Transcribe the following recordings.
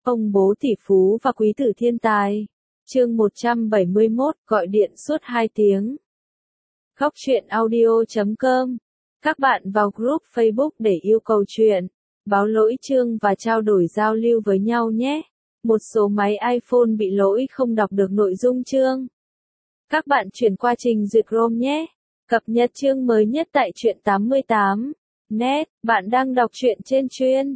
Ông bố tỷ phú và quý tử thiên tài. Chương 171, gọi điện suốt 2 tiếng. Khóc chuyện audio.com. Các bạn vào group Facebook để yêu cầu chuyện, báo lỗi chương và trao đổi giao lưu với nhau nhé. Một số máy iPhone bị lỗi không đọc được nội dung chương. Các bạn chuyển qua trình duyệt Chrome nhé. Cập nhật chương mới nhất tại truyện 88. Net, bạn đang đọc truyện trên chuyên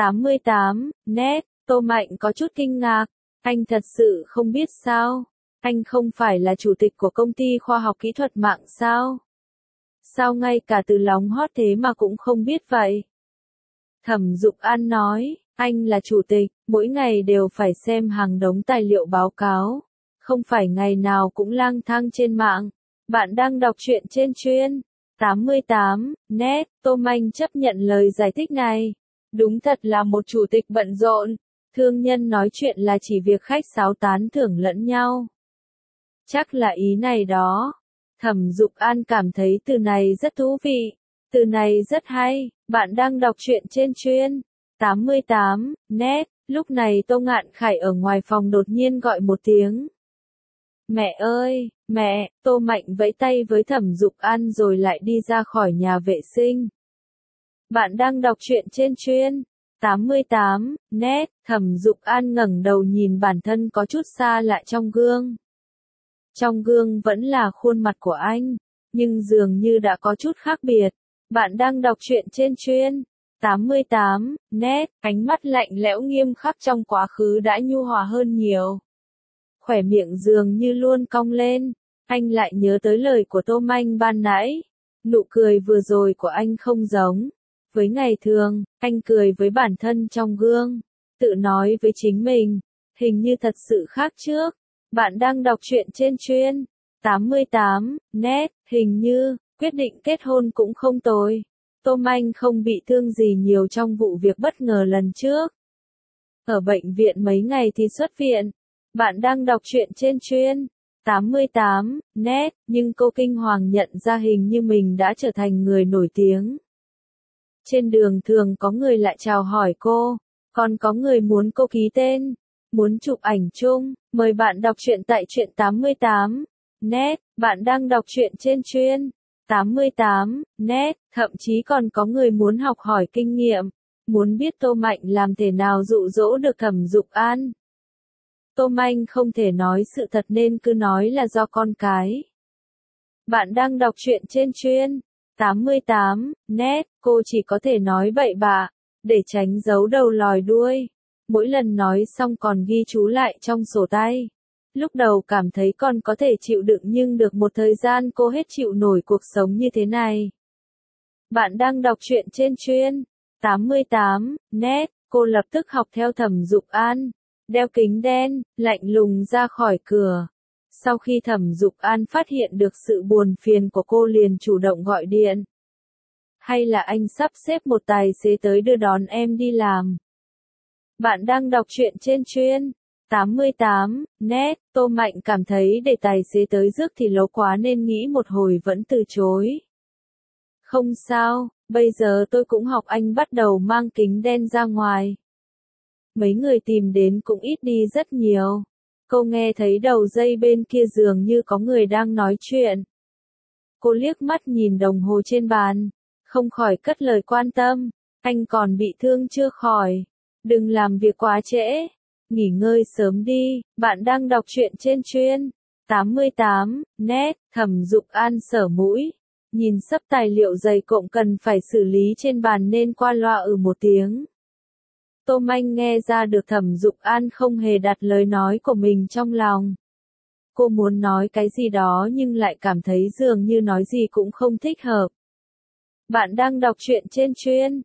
88. Net. Tô Mạnh có chút kinh ngạc. Anh thật sự không biết sao? Anh không phải là chủ tịch của công ty khoa học kỹ thuật mạng sao? Sao ngay cả từ lóng hót thế mà cũng không biết vậy? Thẩm Dục An nói, anh là chủ tịch, mỗi ngày đều phải xem hàng đống tài liệu báo cáo. Không phải ngày nào cũng lang thang trên mạng. Bạn đang đọc truyện trên chuyên 88. Net. Tô Mạnh chấp nhận lời giải thích này. Đúng thật là một chủ tịch bận rộn. Thương nhân nói chuyện là chỉ việc khách sáo tán thưởng lẫn nhau. Chắc là ý này đó. Thẩm Dục An cảm thấy từ này rất thú vị. Từ này rất hay. Bạn đang đọc truyện trên chuyên 88. Net. Lúc này Tô Ngạn Khải ở ngoài phòng đột nhiên gọi một tiếng. Mẹ ơi, mẹ! Tô Mạnh vẫy tay với Thẩm Dục An rồi lại đi ra khỏi nhà vệ sinh. Bạn đang đọc truyện trên chuyên 88. Net. Thẩm Dục An ngẩng đầu nhìn bản thân có chút xa lạ trong gương. Trong gương vẫn là khuôn mặt của anh, nhưng dường như đã có chút khác biệt. Bạn đang đọc truyện trên chuyên 88. Net. Ánh mắt lạnh lẽo nghiêm khắc trong quá khứ đã nhu hòa hơn nhiều. Khóe miệng dường như luôn cong lên. Anh lại nhớ tới lời của Tô Mạnh ban nãy. Nụ cười vừa rồi của anh không giống với ngày thường. Anh cười với bản thân trong gương, tự nói với chính mình, hình như thật sự khác trước. Bạn đang đọc truyện trên chuyên 88. Net. Hình như quyết định kết hôn cũng không tồi. Tô Mạnh không bị thương gì nhiều trong vụ việc bất ngờ lần trước. Ở bệnh viện mấy ngày thì xuất viện. Bạn đang đọc truyện trên chuyên 88. Net. Nhưng cô kinh hoàng nhận ra hình như mình đã trở thành người nổi tiếng. Trên đường thường có người lại chào hỏi cô, còn có người muốn cô ký tên, muốn chụp ảnh chung. Mời bạn đọc truyện tại truyện 88. Net. Bạn đang đọc truyện trên chuyên 88. Net. Thậm chí còn có người muốn học hỏi kinh nghiệm, muốn biết Tô Mạnh làm thế nào dụ dỗ được Thẩm Dục An. Tô Mạnh không thể nói sự thật nên cứ nói là do con cái. Bạn đang đọc truyện trên chuyên 88. Net. Cô chỉ có thể nói bậy bạ, để tránh giấu đầu lòi đuôi. Mỗi lần nói xong còn ghi chú lại trong sổ tay. Lúc đầu cảm thấy còn có thể chịu đựng nhưng được một thời gian cô hết chịu nổi cuộc sống như thế này. Bạn đang đọc truyện trên chuyên 88. Net. Cô lập tức học theo Thẩm Dục An, đeo kính đen, lạnh lùng ra khỏi cửa. Sau khi Thẩm Dục An phát hiện được sự buồn phiền của cô liền chủ động gọi điện. Hay là anh sắp xếp một tài xế tới đưa đón em đi làm? Bạn đang đọc truyện trên chuyên 88. Net. Tô Mạnh cảm thấy để tài xế tới rước thì lố quá nên nghĩ một hồi vẫn từ chối. Không sao, bây giờ tôi cũng học anh bắt đầu mang kính đen ra ngoài. Mấy người tìm đến cũng ít đi rất nhiều. Cô nghe thấy đầu dây bên kia dường như có người đang nói chuyện. Cô liếc mắt nhìn đồng hồ trên bàn, không khỏi cất lời quan tâm. Anh còn bị thương chưa khỏi? Đừng làm việc quá trễ. Nghỉ ngơi sớm đi. Bạn đang đọc truyện trên chuyên 88. Net. Thẩm Dục An sờ mũi, nhìn xấp tài liệu dày cộm cần phải xử lý trên bàn nên qua loa một tiếng. Tô Mạnh nghe ra được Thẩm Dục An không hề đặt lời nói của mình trong lòng. Cô muốn nói cái gì đó nhưng lại cảm thấy dường như nói gì cũng không thích hợp. Bạn đang đọc truyện trên chuyên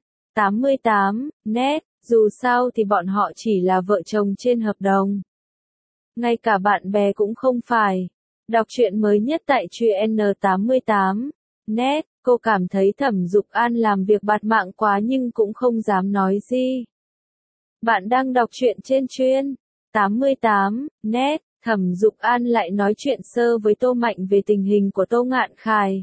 88. Net. Dù sao thì bọn họ chỉ là vợ chồng trên hợp đồng. Ngay cả bạn bè cũng không phải. Đọc truyện mới nhất tại truyện N88. Net. Cô cảm thấy Thẩm Dục An làm việc bạt mạng quá nhưng cũng không dám nói gì. Bạn đang đọc truyện trên chuyên 88. Net. Thẩm Dục An lại nói chuyện sơ với Tô Mạnh về tình hình của Tô Ngạn Khải.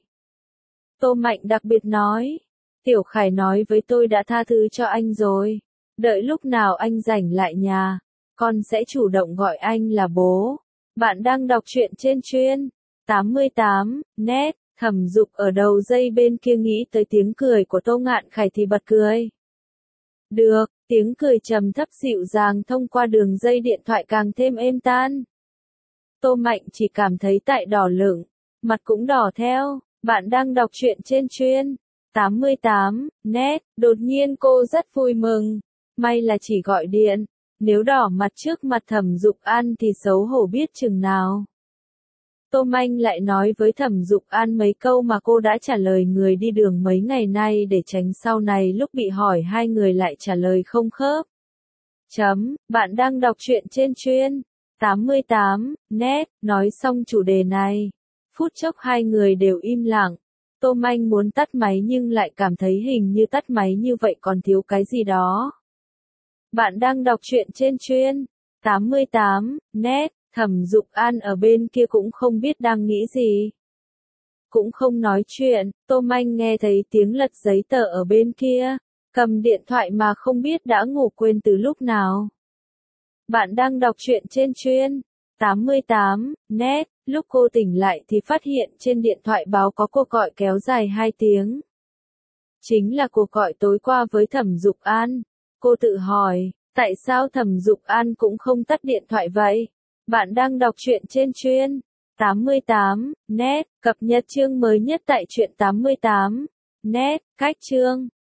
Tô Mạnh đặc biệt nói, Tiểu Khải nói với tôi đã tha thứ cho anh rồi. Đợi lúc nào anh rảnh lại nhà, con sẽ chủ động gọi anh là bố. Bạn đang đọc truyện trên chuyên 88 net. Thẩm Dục ở đầu dây bên kia nghĩ tới tiếng cười của Tô Ngạn Khải thì bật cười. Được, tiếng cười trầm thấp dịu dàng thông qua đường dây điện thoại càng thêm êm tan. Tô Mạnh chỉ cảm thấy tại đỏ lửng, mặt cũng đỏ theo. Bạn đang đọc truyện trên chuyên 88 net. Đột nhiên cô rất vui mừng. May là chỉ gọi điện. Nếu đỏ mặt trước mặt Thẩm Dục An thì xấu hổ biết chừng nào. Tô Manh lại nói với Thẩm Dục An mấy câu mà cô đã trả lời người đi đường mấy ngày nay để tránh sau này lúc bị hỏi hai người lại trả lời không khớp. Bạn đang đọc truyện trên chuyên 88 net. Nói xong chủ đề này, phút chốc hai người đều im lặng. Tô Manh muốn tắt máy nhưng lại cảm thấy hình như tắt máy như vậy còn thiếu cái gì đó. Bạn đang đọc truyện trên chuyên 88 net. Thẩm Dục An ở bên kia cũng không biết đang nghĩ gì. Cũng không nói chuyện, Tô Manh nghe thấy tiếng lật giấy tờ ở bên kia. Cầm điện thoại mà không biết đã ngủ quên từ lúc nào. Bạn đang đọc truyện trên chuyên 88 net. Lúc cô tỉnh lại thì phát hiện trên điện thoại báo có cuộc gọi kéo dài 2 tiếng. Chính là cuộc gọi tối qua với Thẩm Dục An. Cô tự hỏi, tại sao Thẩm Dục An cũng không tắt điện thoại vậy? Bạn đang đọc truyện trên chuyên 88 net. Cập nhật chương mới nhất tại truyện 88 net. Cách chương